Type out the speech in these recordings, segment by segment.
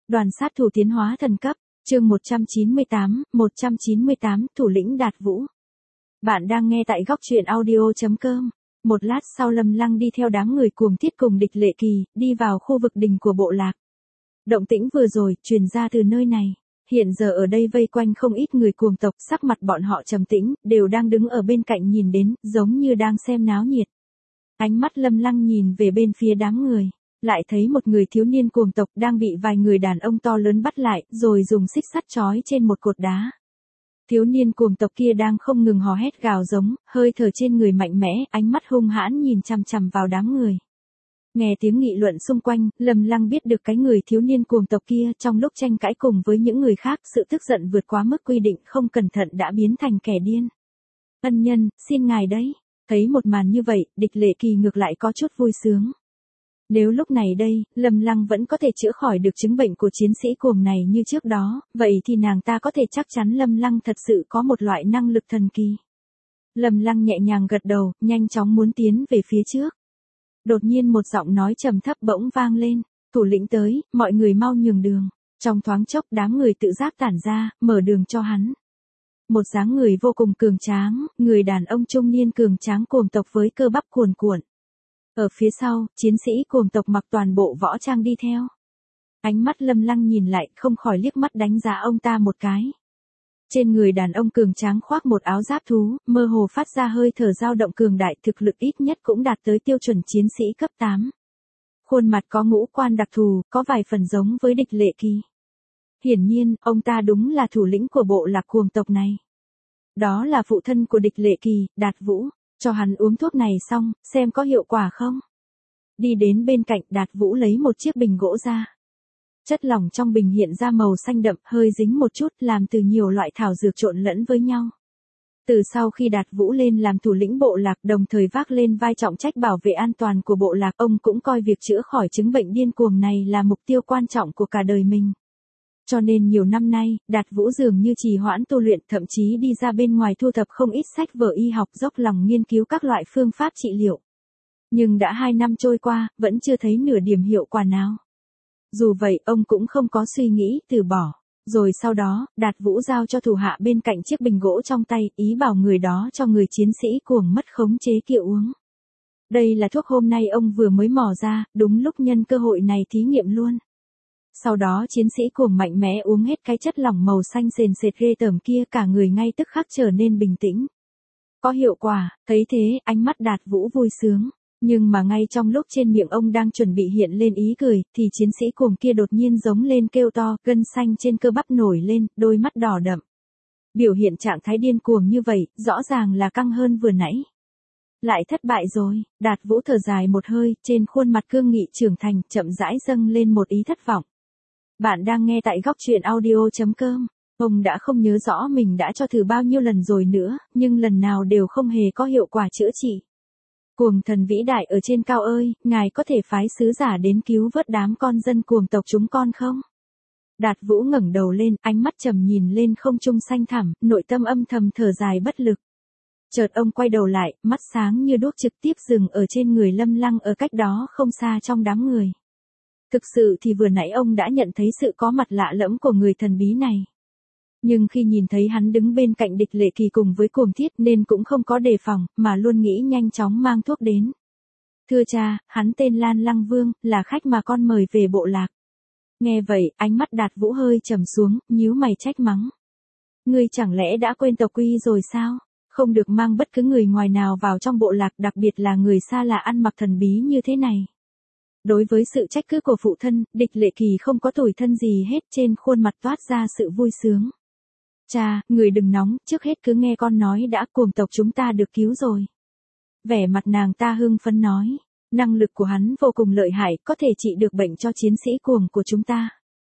Đoàn sát thủ tiến hóa thần cấp, chương 198, thủ lĩnh Đạt Vũ. Bạn đang nghe tại góc truyện audio.com. Một lát sau Lâm Lăng đi theo đám người cuồng thiết cùng Địch Lệ Kỳ, đi vào khu vực đình của bộ lạc. Động tĩnh vừa rồi, truyền ra từ nơi này. Hiện giờ ở đây vây quanh không ít người cuồng tộc, sắc mặt bọn họ trầm tĩnh, đều đang đứng ở bên cạnh nhìn đến, giống như đang xem náo nhiệt. Ánh mắt Lâm Lăng nhìn về bên phía đám người. Lại thấy một người thiếu niên cuồng tộc đang bị vài người đàn ông to lớn bắt lại, rồi dùng xích sắt trói trên một cột đá. Thiếu niên cuồng tộc kia đang không ngừng hò hét gào giống, hơi thở trên người mạnh mẽ, ánh mắt hung hãn nhìn chằm chằm vào đám người. Nghe tiếng nghị luận xung quanh, Lâm Lăng biết được cái người thiếu niên cuồng tộc kia trong lúc tranh cãi cùng với những người khác, sự tức giận vượt quá mức quy định, không cẩn thận đã biến thành kẻ điên. Ân nhân, xin ngài đấy. Thấy một màn như vậy, Địch Lệ Kỳ ngược lại có chút vui sướng. Nếu lúc này đây, Lâm Lăng vẫn có thể chữa khỏi được chứng bệnh của chiến sĩ cuồng này như trước đó, vậy thì nàng ta có thể chắc chắn Lâm Lăng thật sự có một loại năng lực thần kỳ. Lâm Lăng nhẹ nhàng gật đầu, nhanh chóng muốn tiến về phía trước. Đột nhiên một giọng nói trầm thấp bỗng vang lên, thủ lĩnh tới, mọi người mau nhường đường. Trong thoáng chốc đám người tự giác tản ra, mở đường cho hắn. Một dáng người vô cùng cường tráng, người đàn ông trung niên cường tráng cuồng tộc với cơ bắp cuồn cuộn. Ở phía sau, chiến sĩ cuồng tộc mặc toàn bộ võ trang đi theo. Ánh mắt Lâm Lăng nhìn lại, không khỏi liếc mắt đánh giá ông ta một cái. Trên người đàn ông cường tráng khoác một áo giáp thú, mơ hồ phát ra hơi thở dao động cường đại, thực lực ít nhất cũng đạt tới tiêu chuẩn chiến sĩ cấp 8. Khuôn mặt có ngũ quan đặc thù, có vài phần giống với Địch Lệ Kỳ. Hiển nhiên, ông ta đúng là thủ lĩnh của bộ lạc cuồng tộc này. Đó là phụ thân của Địch Lệ Kỳ, Đạt Vũ. Cho hắn uống thuốc này xong, xem có hiệu quả không. Đi đến bên cạnh, Đạt Vũ lấy một chiếc bình gỗ ra. Chất lỏng trong bình hiện ra màu xanh đậm, hơi dính một chút, làm từ nhiều loại thảo dược trộn lẫn với nhau. Từ sau khi Đạt Vũ lên làm thủ lĩnh bộ lạc, đồng thời vác lên vai trọng trách bảo vệ an toàn của bộ lạc, ông cũng coi việc chữa khỏi chứng bệnh điên cuồng này là mục tiêu quan trọng của cả đời mình. Cho nên nhiều năm nay, Đạt Vũ dường như trì hoãn tu luyện, thậm chí đi ra bên ngoài thu thập không ít sách vở y học, dốc lòng nghiên cứu các loại phương pháp trị liệu. Nhưng đã 2 năm trôi qua, vẫn chưa thấy nửa điểm hiệu quả nào. Dù vậy, ông cũng không có suy nghĩ từ bỏ. Rồi sau đó, Đạt Vũ giao cho thủ hạ bên cạnh chiếc bình gỗ trong tay, ý bảo người đó cho người chiến sĩ cuồng mất khống chế kia uống. Đây là thuốc hôm nay ông vừa mới mò ra, đúng lúc nhân cơ hội này thí nghiệm luôn. Sau đó chiến sĩ cuồng mạnh mẽ uống hết cái chất lỏng màu xanh sền sệt ghê tởm kia, cả người ngay tức khắc trở nên bình tĩnh. Có hiệu quả, thấy thế, ánh mắt Đạt Vũ vui sướng. Nhưng mà ngay trong lúc trên miệng ông đang chuẩn bị hiện lên ý cười, thì chiến sĩ cuồng kia đột nhiên giống lên kêu to, gân xanh trên cơ bắp nổi lên, đôi mắt đỏ đậm. Biểu hiện trạng thái điên cuồng như vậy, rõ ràng là căng hơn vừa nãy. Lại thất bại rồi, Đạt Vũ thở dài một hơi, trên khuôn mặt cương nghị trưởng thành, chậm rãi dâng lên một ý thất vọng. Bạn đang nghe tại góc truyện audio.com. Ông đã không nhớ rõ mình đã cho thử bao nhiêu lần rồi nữa, nhưng lần nào đều không hề có hiệu quả chữa trị. Cuồng thần vĩ đại ở trên cao ơi, ngài có thể phái sứ giả đến cứu vớt đám con dân cuồng tộc chúng con không? Đạt Vũ ngẩng đầu lên, ánh mắt trầm nhìn lên không trung xanh thẳm, nội tâm âm thầm thở dài bất lực. Chợt ông quay đầu lại, mắt sáng như đuốc trực tiếp dừng ở trên người Lâm Lăng ở cách đó không xa trong đám người. Thực sự thì vừa nãy ông đã nhận thấy sự có mặt lạ lẫm của người thần bí này. Nhưng khi nhìn thấy hắn đứng bên cạnh Địch Lệ Kỳ cùng với cuồng thiết nên cũng không có đề phòng, mà luôn nghĩ nhanh chóng mang thuốc đến. Thưa cha, hắn tên Lan Lăng Vương, là khách mà con mời về bộ lạc. Nghe vậy, ánh mắt Đạt Vũ hơi trầm xuống, nhíu mày trách mắng. Ngươi chẳng lẽ đã quên tộc quy rồi sao? Không được mang bất cứ người ngoài nào vào trong bộ lạc, đặc biệt là người xa lạ ăn mặc thần bí như thế này. Đối với sự trách cứ của phụ thân, Địch Lệ Kỳ không có tủi thân gì hết, trên khuôn mặt toát ra sự vui sướng. Cha, người đừng nóng, trước hết cứ nghe con nói đã, cuồng tộc chúng ta được cứu rồi. Vẻ mặt nàng ta hưng phấn nói, năng lực của hắn vô cùng lợi hại, có thể trị được bệnh cho chiến sĩ cuồng của chúng ta.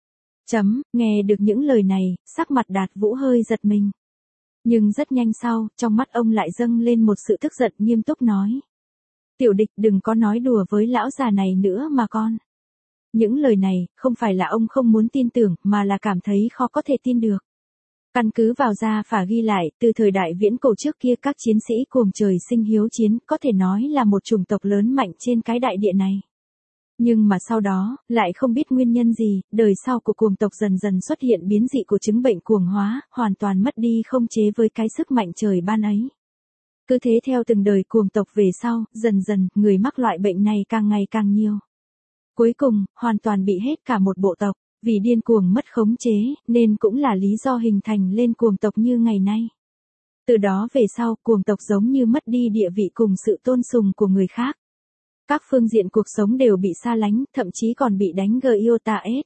Nghe được những lời này, sắc mặt Đạt Vũ hơi giật mình. Nhưng rất nhanh sau, trong mắt ông lại dâng lên một sự tức giận, nghiêm túc nói. Tiểu Địch, đừng có nói đùa với lão già này nữa mà con. Những lời này, không phải là ông không muốn tin tưởng, mà là cảm thấy khó có thể tin được. Căn cứ vào gia phả ghi lại, từ thời đại viễn cổ trước kia các chiến sĩ cuồng trời sinh hiếu chiến, có thể nói là một chủng tộc lớn mạnh trên cái đại địa này. Nhưng mà sau đó, lại không biết nguyên nhân gì, đời sau của cuồng tộc dần dần xuất hiện biến dị của chứng bệnh cuồng hóa, hoàn toàn mất đi không chế với cái sức mạnh trời ban ấy. Cứ thế theo từng đời cuồng tộc về sau, dần dần, người mắc loại bệnh này càng ngày càng nhiều. Cuối cùng, hoàn toàn bị hết cả một bộ tộc, vì điên cuồng mất khống chế, nên cũng là lý do hình thành lên cuồng tộc như ngày nay. Từ đó về sau, cuồng tộc giống như mất đi địa vị cùng sự tôn sùng của người khác. Các phương diện cuộc sống đều bị xa lánh, thậm chí còn bị đánh GIOTA-S.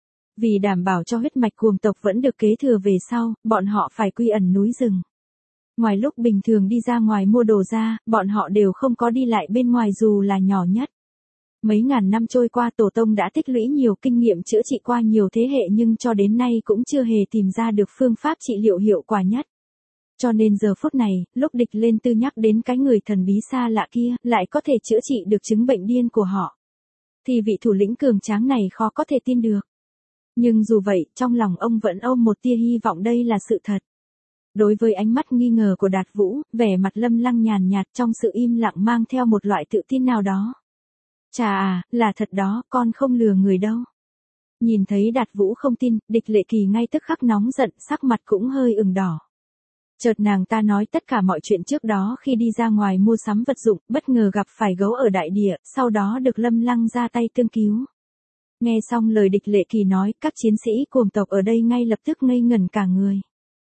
Vì đảm bảo cho huyết mạch cuồng tộc vẫn được kế thừa về sau, bọn họ phải quy ẩn núi rừng. Ngoài lúc bình thường đi ra ngoài mua đồ ra, bọn họ đều không có đi lại bên ngoài dù là nhỏ nhất. Mấy ngàn năm trôi qua tổ tông đã tích lũy nhiều kinh nghiệm chữa trị qua nhiều thế hệ nhưng cho đến nay cũng chưa hề tìm ra được phương pháp trị liệu hiệu quả nhất. Cho nên giờ phút này, lúc địch lên tư nhắc đến cái người thần bí xa lạ kia, lại có thể chữa trị được chứng bệnh điên của họ. Thì vị thủ lĩnh cường tráng này khó có thể tin được. Nhưng dù vậy, trong lòng ông vẫn ôm một tia hy vọng đây là sự thật. Đối với ánh mắt nghi ngờ của Đạt Vũ, vẻ mặt Lâm Lăng nhàn nhạt trong sự im lặng mang theo một loại tự tin nào đó. Chà à, là thật đó, con không lừa người đâu. Nhìn thấy Đạt Vũ không tin, Địch Lệ Kỳ ngay tức khắc nóng giận, sắc mặt cũng hơi ửng đỏ. Chợt nàng ta nói tất cả mọi chuyện trước đó khi đi ra ngoài mua sắm vật dụng, bất ngờ gặp phải gấu ở đại địa, sau đó được Lâm Lăng ra tay tương cứu. Nghe xong lời Địch Lệ Kỳ nói, các chiến sĩ cuồng tộc ở đây ngay lập tức ngây ngẩn cả người.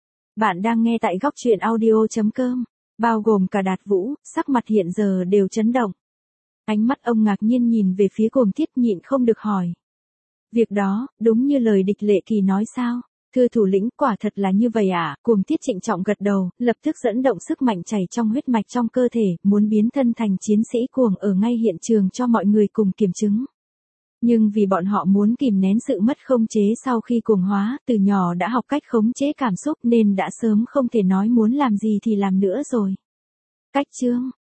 Bạn đang nghe tại góc truyện audio.com, bao gồm cả Đạt Vũ, sắc mặt hiện giờ đều chấn động. Ánh mắt ông ngạc nhiên nhìn về phía Cuồng Thiết nhịn không được hỏi. Việc đó, đúng như lời Địch Lệ Kỳ nói sao? Thưa thủ lĩnh, quả thật là như vậy à? Cuồng Thiết trịnh trọng gật đầu, lập tức dẫn động sức mạnh chảy trong huyết mạch trong cơ thể, muốn biến thân thành chiến sĩ cuồng ở ngay hiện trường cho mọi người cùng kiểm chứng. Nhưng vì bọn họ muốn kìm nén sự mất khống chế sau khi cuồng hóa, từ nhỏ đã học cách khống chế cảm xúc nên đã sớm không thể nói muốn làm gì thì làm nữa rồi. Cách chương